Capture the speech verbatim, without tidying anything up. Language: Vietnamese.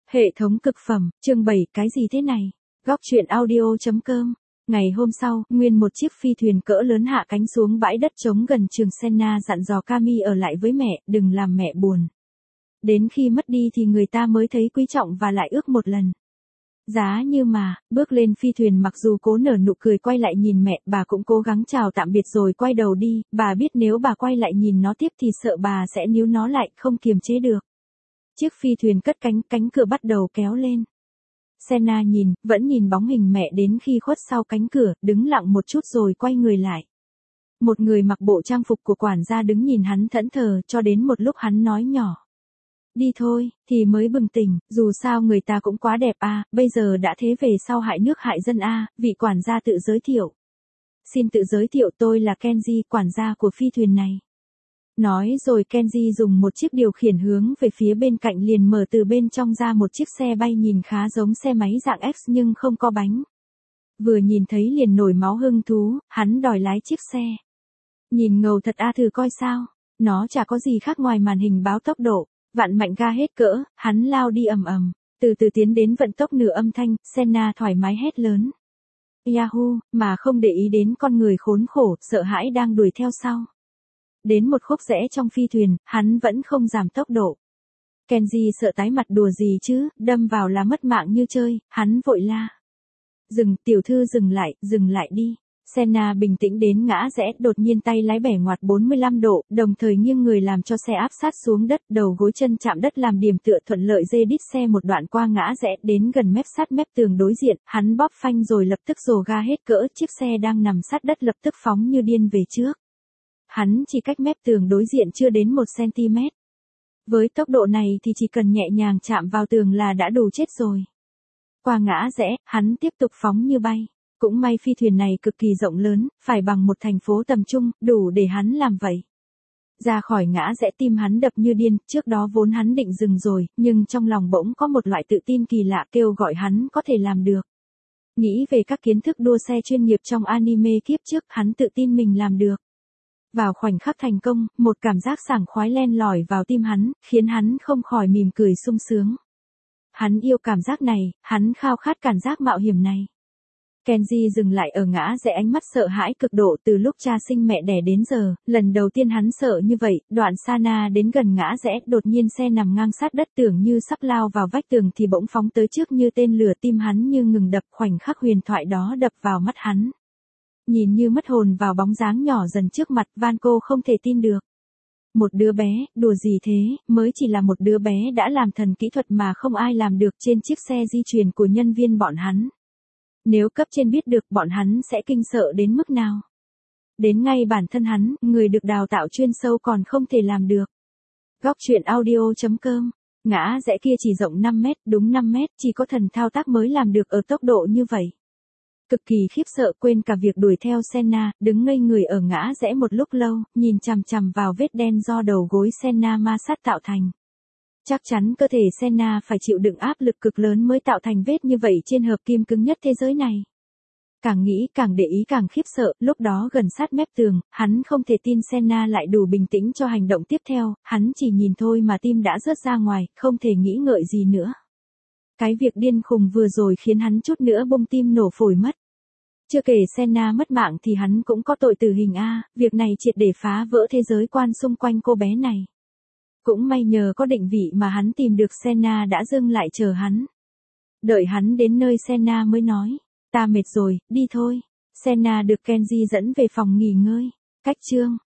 Hệ thống cực phẩm, chương bảy, cái gì thế này? Góc truyện audio.com. Ngày hôm sau, nguyên một chiếc phi thuyền cỡ lớn hạ cánh xuống bãi đất trống gần trường Senna, dặn dò Cami ở lại với mẹ, đừng làm mẹ buồn. Đến khi mất đi thì người ta mới thấy quý trọng và lại ước một lần. Giá như mà, bước lên phi thuyền mặc dù cố nở nụ cười quay lại nhìn mẹ, bà cũng cố gắng chào tạm biệt rồi quay đầu đi, bà biết nếu bà quay lại nhìn nó tiếp thì sợ bà sẽ níu nó lại, không kiềm chế được. Chiếc phi thuyền cất cánh, cánh cửa bắt đầu kéo lên. Senna nhìn, vẫn nhìn bóng hình mẹ đến khi khuất sau cánh cửa, đứng lặng một chút rồi quay người lại. Một người mặc bộ trang phục của quản gia đứng nhìn hắn thẫn thờ, cho đến một lúc hắn nói nhỏ. Đi thôi, thì mới bừng tỉnh, dù sao người ta cũng quá đẹp à, bây giờ đã thế về sau hại nước hại dân à, vị quản gia tự giới thiệu. Xin tự giới thiệu, tôi là Kenji, quản gia của phi thuyền này. Nói rồi Kenji dùng một chiếc điều khiển hướng về phía bên cạnh, liền mở từ bên trong ra một chiếc xe bay nhìn khá giống xe máy dạng X nhưng không có bánh. Vừa nhìn thấy liền nổi máu hứng thú, hắn đòi lái chiếc xe. Nhìn ngầu thật à, thử coi sao, nó chả có gì khác ngoài màn hình báo tốc độ, vặn mạnh ga hết cỡ, hắn lao đi ầm ầm, từ từ tiến đến vận tốc nửa âm thanh, Senna thoải mái hét lớn. Yahoo, mà không để ý đến con người khốn khổ, sợ hãi đang đuổi theo sau. Đến một khúc rẽ trong phi thuyền, hắn vẫn không giảm tốc độ. Kenji sợ tái mặt, đùa gì chứ, đâm vào là mất mạng như chơi, hắn vội la. Dừng, tiểu thư dừng lại, dừng lại đi. Senna bình tĩnh đến ngã rẽ, đột nhiên tay lái bẻ ngoặt bốn mươi lăm độ, đồng thời nghiêng người làm cho xe áp sát xuống đất, đầu gối chân chạm đất làm điểm tựa thuận lợi dê đít xe một đoạn qua ngã rẽ, đến gần mép sát mép tường đối diện, hắn bóp phanh rồi lập tức rồ ga hết cỡ, chiếc xe đang nằm sát đất lập tức phóng như điên về trước. Hắn chỉ cách mép tường đối diện chưa đến một xăng-ti-mét. Với tốc độ này thì chỉ cần nhẹ nhàng chạm vào tường là đã đủ chết rồi. Qua ngã rẽ, hắn tiếp tục phóng như bay. Cũng may phi thuyền này cực kỳ rộng lớn, phải bằng một thành phố tầm trung, đủ để hắn làm vậy. Ra khỏi ngã rẽ tim hắn đập như điên, trước đó vốn hắn định dừng rồi, nhưng trong lòng bỗng có một loại tự tin kỳ lạ kêu gọi hắn có thể làm được. Nghĩ về các kiến thức đua xe chuyên nghiệp trong anime kiếp trước, hắn tự tin mình làm được. Vào khoảnh khắc thành công, một cảm giác sảng khoái len lỏi vào tim hắn, khiến hắn không khỏi mỉm cười sung sướng. Hắn yêu cảm giác này, hắn khao khát cảm giác mạo hiểm này. Kenji dừng lại ở ngã rẽ, ánh mắt sợ hãi cực độ, từ lúc cha sinh mẹ đẻ đến giờ, lần đầu tiên hắn sợ như vậy. Đoạn Sana đến gần ngã rẽ, đột nhiên xe nằm ngang sát đất, tưởng như sắp lao vào vách tường thì bỗng phóng tới trước như tên lửa, tim hắn như ngừng đập, khoảnh khắc huyền thoại đó đập vào mắt hắn. Nhìn như mất hồn vào bóng dáng nhỏ dần trước mặt, Vanco không thể tin được. Một đứa bé, đùa gì thế, mới chỉ là một đứa bé đã làm thần kỹ thuật mà không ai làm được trên chiếc xe di chuyển của nhân viên bọn hắn. Nếu cấp trên biết được, bọn hắn sẽ kinh sợ đến mức nào. Đến ngay bản thân hắn, người được đào tạo chuyên sâu còn không thể làm được. Góc truyện audio.com. Ngã rẽ kia chỉ rộng năm mét, đúng năm mét, chỉ có thần thao tác mới làm được ở tốc độ như vậy. Cực kỳ khiếp sợ, quên cả việc đuổi theo Senna, đứng ngây người ở ngã rẽ một lúc lâu, nhìn chằm chằm vào vết đen do đầu gối Senna ma sát tạo thành. Chắc chắn cơ thể Senna phải chịu đựng áp lực cực lớn mới tạo thành vết như vậy trên hợp kim cứng nhất thế giới này. Càng nghĩ càng để ý càng khiếp sợ, lúc đó gần sát mép tường, hắn không thể tin Senna lại đủ bình tĩnh cho hành động tiếp theo, hắn chỉ nhìn thôi mà tim đã rớt ra ngoài, không thể nghĩ ngợi gì nữa. Cái việc điên khùng vừa rồi khiến hắn chút nữa bông tim nổ phổi mất. Chưa kể Senna mất mạng thì hắn cũng có tội tử hình a, việc này triệt để phá vỡ thế giới quan xung quanh cô bé này. Cũng may nhờ có định vị mà hắn tìm được Senna đã dừng lại chờ hắn. Đợi hắn đến nơi Senna mới nói, ta mệt rồi, đi thôi. Senna được Kenji dẫn về phòng nghỉ ngơi. Cách chương